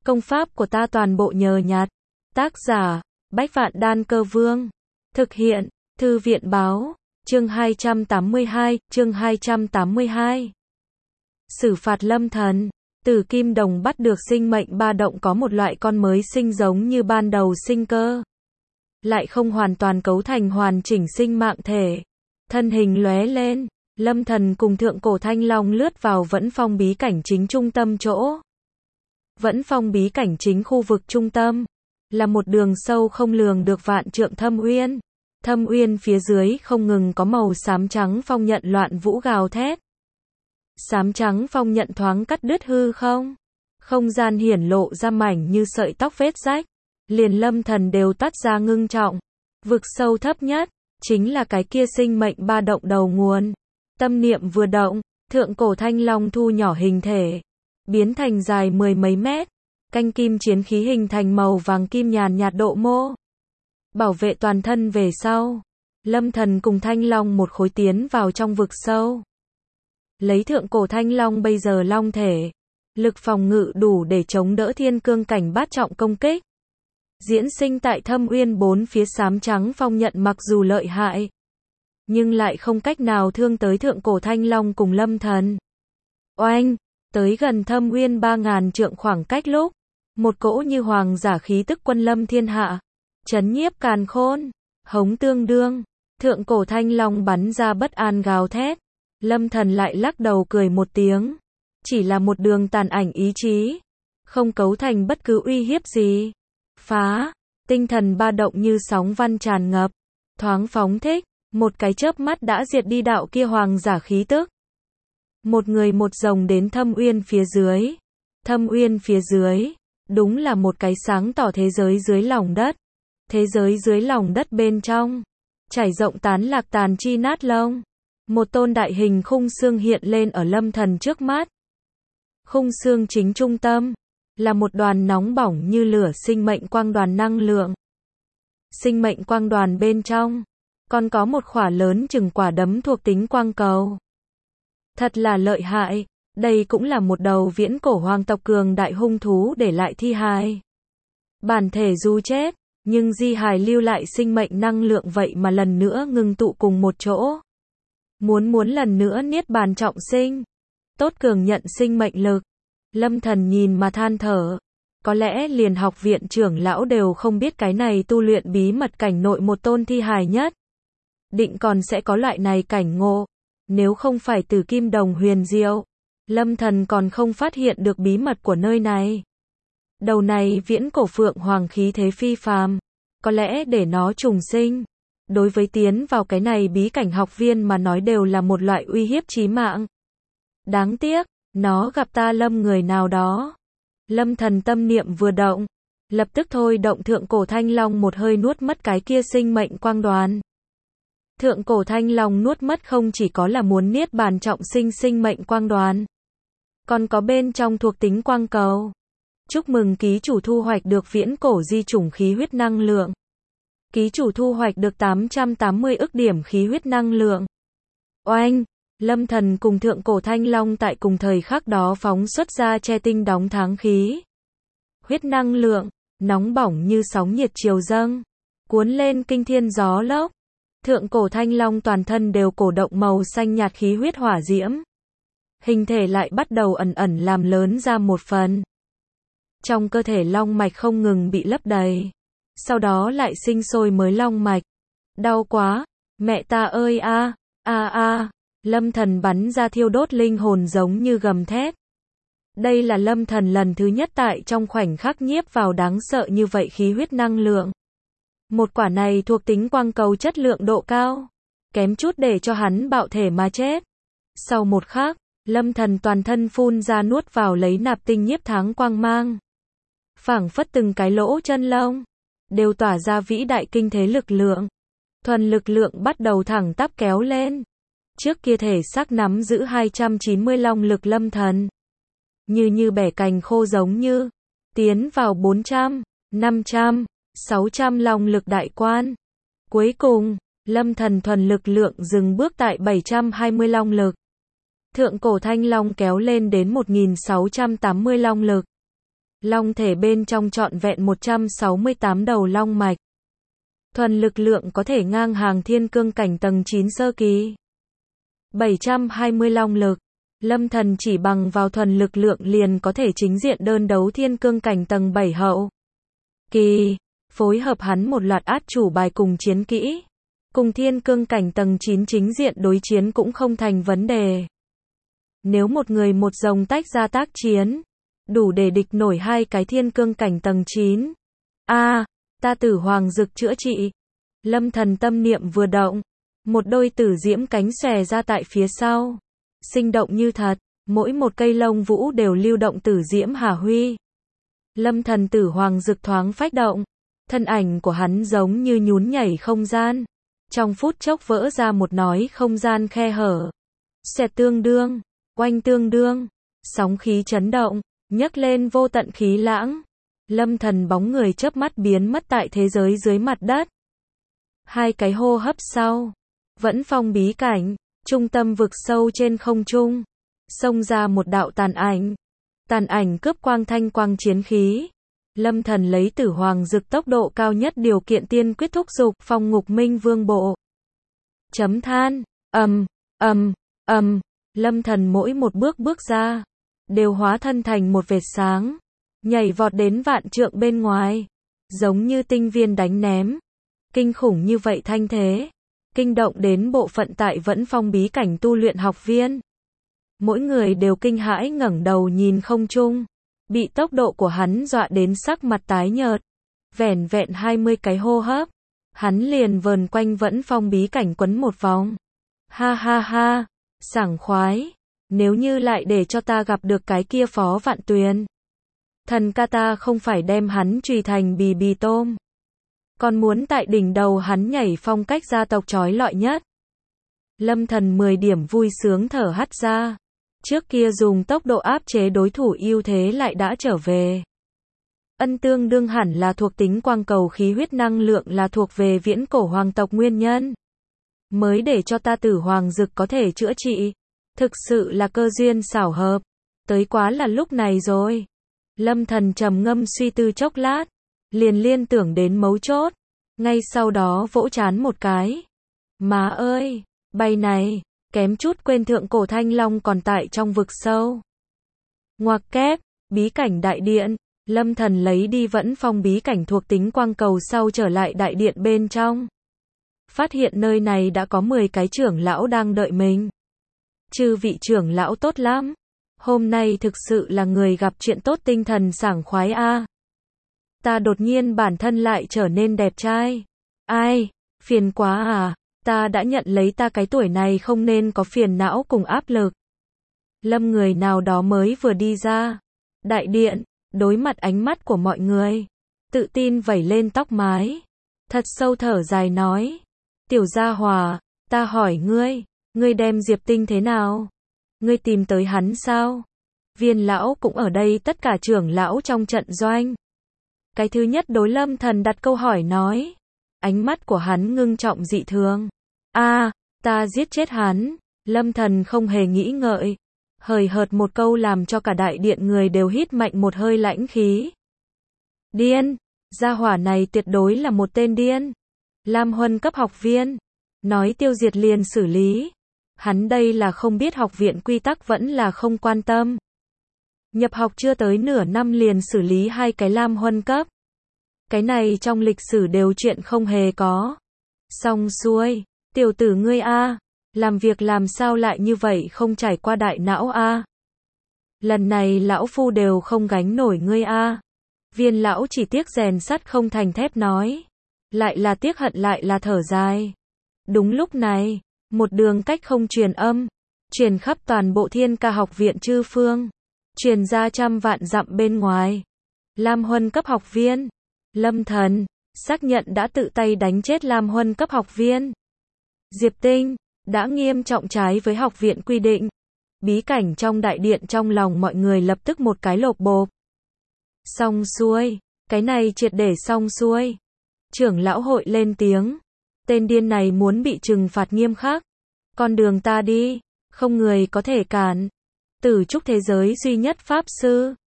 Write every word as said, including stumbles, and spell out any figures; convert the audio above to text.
Công pháp của ta toàn bộ nhờ nhặt. Tác giả, Bách Vạn Đan Cơ Vương. Thực hiện, Thư viện Báo. Chương hai trăm tám mươi hai, chương hai trăm tám mươi hai. Xử phạt lâm thần. Từ kim đồng bắt được sinh mệnh ba động có một loại con mới sinh giống như ban đầu sinh cơ. Lại không hoàn toàn cấu thành hoàn chỉnh sinh mạng thể. Thân hình lóe lên, lâm thần cùng thượng cổ thanh long lướt vào Vẫn Phong bí cảnh chính trung tâm chỗ. Vẫn Phong bí cảnh chính khu vực trung tâm, là một đường sâu không lường được vạn trượng thâm uyên. Thâm uyên phía dưới không ngừng có màu xám trắng phong nhận loạn vũ gào thét. Xám trắng phong nhận thoáng cắt đứt hư không. Không gian hiển lộ ra mảnh như sợi tóc vết rách. Liền lâm thần đều tắt ra ngưng trọng. Vực sâu thấp nhất, chính là cái kia sinh mệnh ba động đầu nguồn. Tâm niệm vừa động, thượng cổ thanh long thu nhỏ hình thể. Biến thành dài mười mấy mét. Canh kim chiến khí hình thành màu vàng kim nhàn nhạt độ mô. Bảo vệ toàn thân về sau. Lâm thần cùng thanh long một khối tiến vào trong vực sâu. Lấy thượng cổ thanh long bây giờ long thể. Lực phòng ngự đủ để chống đỡ thiên cương cảnh bát trọng công kích. Diễn sinh tại thâm uyên bốn phía xám trắng phong nhận mặc dù lợi hại. Nhưng lại không cách nào thương tới thượng cổ thanh long cùng lâm thần. Oanh! Tới gần thâm uyên ba ngàn trượng khoảng cách lúc. Một cỗ như hoàng giả khí tức quân lâm thiên hạ. Chấn nhiếp càn khôn. Hống tương đương. Thượng cổ thanh long bắn ra bất an gào thét. Lâm thần lại lắc đầu cười một tiếng. Chỉ là một đường tàn ảnh ý chí. Không cấu thành bất cứ uy hiếp gì. Phá. Tinh thần ba động như sóng văn tràn ngập. Thoáng phóng thích. Một cái chớp mắt đã diệt đi đạo kia hoàng giả khí tức. Một người một rồng đến thâm uyên phía dưới. Thâm uyên phía dưới. Đúng là một cái sáng tỏ thế giới dưới lòng đất. Thế giới dưới lòng đất bên trong. Trải rộng tán lạc tàn chi nát lông. Một tôn đại hình khung xương hiện lên ở lâm thần trước mắt. Khung xương chính trung tâm. Là một đoàn nóng bỏng như lửa sinh mệnh quang đoàn năng lượng. Sinh mệnh quang đoàn bên trong. Còn có một khỏa lớn chừng quả đấm thuộc tính quang cầu. Thật là lợi hại. Đây cũng là một đầu viễn cổ hoàng tộc cường đại hung thú để lại thi hài. Bản thể dù chết, nhưng di hài lưu lại sinh mệnh năng lượng vậy mà lần nữa ngưng tụ cùng một chỗ. Muốn muốn lần nữa niết bàn trọng sinh. Tốt cường nhận sinh mệnh lực. Lâm thần nhìn mà than thở. Có lẽ liền học viện trưởng lão đều không biết cái này tu luyện bí mật cảnh nội một tôn thi hài nhất. Định còn sẽ có loại này cảnh ngộ. Nếu không phải từ kim đồng huyền diệu. Lâm thần còn không phát hiện được bí mật của nơi này. Đầu này viễn cổ phượng hoàng khí thế phi phàm. Có lẽ để nó trùng sinh. Đối với tiến vào cái này bí cảnh học viên mà nói đều là một loại uy hiếp chí mạng. Đáng tiếc, nó gặp ta lâm người nào đó. Lâm thần tâm niệm vừa động. Lập tức thôi động thượng cổ thanh long một hơi nuốt mất cái kia sinh mệnh quang đoàn. Thượng cổ thanh long nuốt mất không chỉ có là muốn niết bàn trọng sinh sinh mệnh quang đoàn. Còn có bên trong thuộc tính quang cầu. Chúc mừng ký chủ thu hoạch được viễn cổ di chủng khí huyết năng lượng. Ký chủ thu hoạch được tám trăm tám mươi ức điểm khí huyết năng lượng. Oanh! Lâm thần cùng thượng cổ thanh long tại cùng thời khắc đó phóng xuất ra che tinh đóng tháng khí. Huyết năng lượng, nóng bỏng như sóng nhiệt triều dâng. Cuốn lên kinh thiên gió lốc. Thượng cổ thanh long toàn thân đều cổ động màu xanh nhạt khí huyết hỏa diễm. Hình thể lại bắt đầu ẩn ẩn làm lớn ra một phần. Trong cơ thể long mạch không ngừng bị lấp đầy. Sau đó lại sinh sôi mới long mạch. Đau quá, mẹ ta ơi a, a a, lâm thần bắn ra thiêu đốt linh hồn giống như gầm thét. Đây là lâm thần lần thứ nhất tại trong khoảnh khắc nhiếp vào đáng sợ như vậy khí huyết năng lượng. Một quả này thuộc tính quang cầu chất lượng độ cao. Kém chút để cho hắn bạo thể mà chết. Sau một khắc, lâm thần toàn thân phun ra nuốt vào lấy nạp tinh nhiếp tháng quang mang. Phảng phất từng cái lỗ chân lông. Đều tỏa ra vĩ đại kinh thế lực lượng. Thuần lực lượng bắt đầu thẳng tắp kéo lên. Trước kia thể xác nắm giữ hai trăm chín mươi long lực lâm thần. Như như bẻ cành khô giống như. Tiến vào bốn trăm, năm trăm, sáu trăm long lực đại quan. Cuối cùng, lâm thần thuần lực lượng dừng bước tại bảy trăm hai mươi long lực. Thượng cổ thanh long kéo lên đến một nghìn sáu trăm tám mươi long lực. Long thể bên trong trọn vẹn một trăm sáu mươi tám đầu long mạch. Thuần lực lượng có thể ngang hàng thiên cương cảnh tầng chín sơ kỳ. bảy trăm hai mươi long lực. Lâm Thần chỉ bằng vào thuần lực lượng liền có thể chính diện đơn đấu thiên cương cảnh tầng bảy hậu kỳ, phối hợp hắn một loạt át chủ bài cùng chiến kỹ, cùng thiên cương cảnh tầng chín chính diện đối chiến cũng không thành vấn đề. Nếu một người một rồng tách ra tác chiến, đủ để địch nổi hai cái thiên cương cảnh tầng chín. A, à, ta tử hoàng dực chữa trị. Lâm Thần tâm niệm vừa động, một đôi tử diễm cánh xòe ra tại phía sau, sinh động như thật, mỗi một cây lông vũ đều lưu động tử diễm hà huy. Lâm Thần tử hoàng dực thoáng phách động, thân ảnh của hắn giống như nhún nhảy không gian, trong phút chốc vỡ ra một nói không gian khe hở. Xẹt tương đương, oanh tương đương, sóng khí chấn động, nhấc lên vô tận khí lãng. Lâm Thần bóng người chớp mắt biến mất tại thế giới dưới mặt đất. Hai cái hô hấp sau, Vẫn Phong bí cảnh, trung tâm vực sâu trên không trung, xông ra một đạo tàn ảnh. Tàn ảnh cướp quang thanh quang chiến khí. Lâm Thần lấy tử hoàng dực tốc độ cao nhất điều kiện tiên quyết thúc dục phong ngục minh vương bộ. Chấm than, ầm, ầm, ầm, Lâm Thần mỗi một bước bước ra, đều hóa thân thành một vệt sáng, nhảy vọt đến vạn trượng bên ngoài, giống như tinh viên đánh ném. Kinh khủng như vậy thanh thế, kinh động đến bộ phận tại Vẫn Phong bí cảnh tu luyện học viên. Mỗi người đều kinh hãi ngẩng đầu nhìn không trung, bị tốc độ của hắn dọa đến sắc mặt tái nhợt. Vẻn vẹn hai mươi cái hô hấp, hắn liền vờn quanh Vẫn Phong bí cảnh quấn một vòng. Ha ha ha, sảng khoái, nếu như lại để cho ta gặp được cái kia Phó Vạn Tuyền, thần ca ta không phải đem hắn chùy thành bì bì tôm, còn muốn tại đỉnh đầu hắn nhảy phong cách gia tộc chói lọi nhất. Lâm Thần mười điểm vui sướng thở hắt ra. Trước kia dùng tốc độ áp chế đối thủ ưu thế lại đã trở về. Ân tương đương hẳn là thuộc tính quang cầu khí huyết năng lượng là thuộc về viễn cổ hoàng tộc nguyên nhân. Mới để cho ta tử hoàng dực có thể chữa trị. Thực sự là cơ duyên xảo hợp. Tới quá là lúc này rồi. Lâm Thần trầm ngâm suy tư chốc lát, liền liên tưởng đến mấu chốt. Ngay sau đó vỗ trán một cái. Má ơi, bay này, kém chút quên thượng cổ thanh long còn tại trong vực sâu. Ngoặc kép, bí cảnh đại điện, Lâm Thần lấy đi Vẫn Phong bí cảnh thuộc tính quang cầu sau trở lại đại điện bên trong. Phát hiện nơi này đã có mười cái trưởng lão đang đợi mình. Chư vị trưởng lão tốt lắm. Hôm nay thực sự là người gặp chuyện tốt tinh thần sảng khoái a. À. Ta đột nhiên bản thân lại trở nên đẹp trai. Ai, phiền quá à. Ta đã nhận lấy ta cái tuổi này không nên có phiền não cùng áp lực. Lâm người nào đó mới vừa đi ra. Đại điện, đối mặt ánh mắt của mọi người. Tự tin vẩy lên tóc mái. Thật sâu thở dài nói. Tiểu gia hòa, ta hỏi ngươi, ngươi đem Diệp Tinh thế nào? Ngươi tìm tới hắn sao? Viên lão cũng ở đây tất cả trưởng lão trong trận doanh. Cái thứ nhất đối Lâm Thần đặt câu hỏi nói. Ánh mắt của hắn ngưng trọng dị thường. A, à, ta giết chết hắn. Lâm Thần không hề nghĩ ngợi. Hời hợt một câu làm cho cả đại điện người đều hít mạnh một hơi lãnh khí. Điên, gia hỏa này tuyệt đối là một tên điên. Lam Huân cấp học viên. Nói tiêu diệt liền xử lý. Hắn đây là không biết học viện quy tắc vẫn là không quan tâm. Nhập học chưa tới nửa năm liền xử lý hai cái Lam Huân cấp. Cái này trong lịch sử đều chuyện không hề có. Xong xuôi. Tiểu tử ngươi a, làm việc làm sao lại như vậy không trải qua đại não a. Lần này lão phu đều không gánh nổi ngươi a. Viên lão chỉ tiếc rèn sắt không thành thép nói. Lại là tiếc hận lại là thở dài. Đúng lúc này, một đường cách không truyền âm, truyền khắp toàn bộ Thiên Ca học viện chư phương, truyền ra trăm vạn dặm bên ngoài. Lam Huân cấp học viên, Lâm Thần, xác nhận đã tự tay đánh chết Lam Huân cấp học viên. Diệp Tinh, đã nghiêm trọng trái với học viện quy định. Bí cảnh trong đại điện trong lòng mọi người lập tức một cái lộp bộp. Xong xuôi, cái này triệt để xong xuôi. Trưởng lão hội lên tiếng. Tên điên này muốn bị trừng phạt nghiêm khắc. Con đường ta đi, không người có thể cản. Tử trúc thế giới duy nhất pháp sư.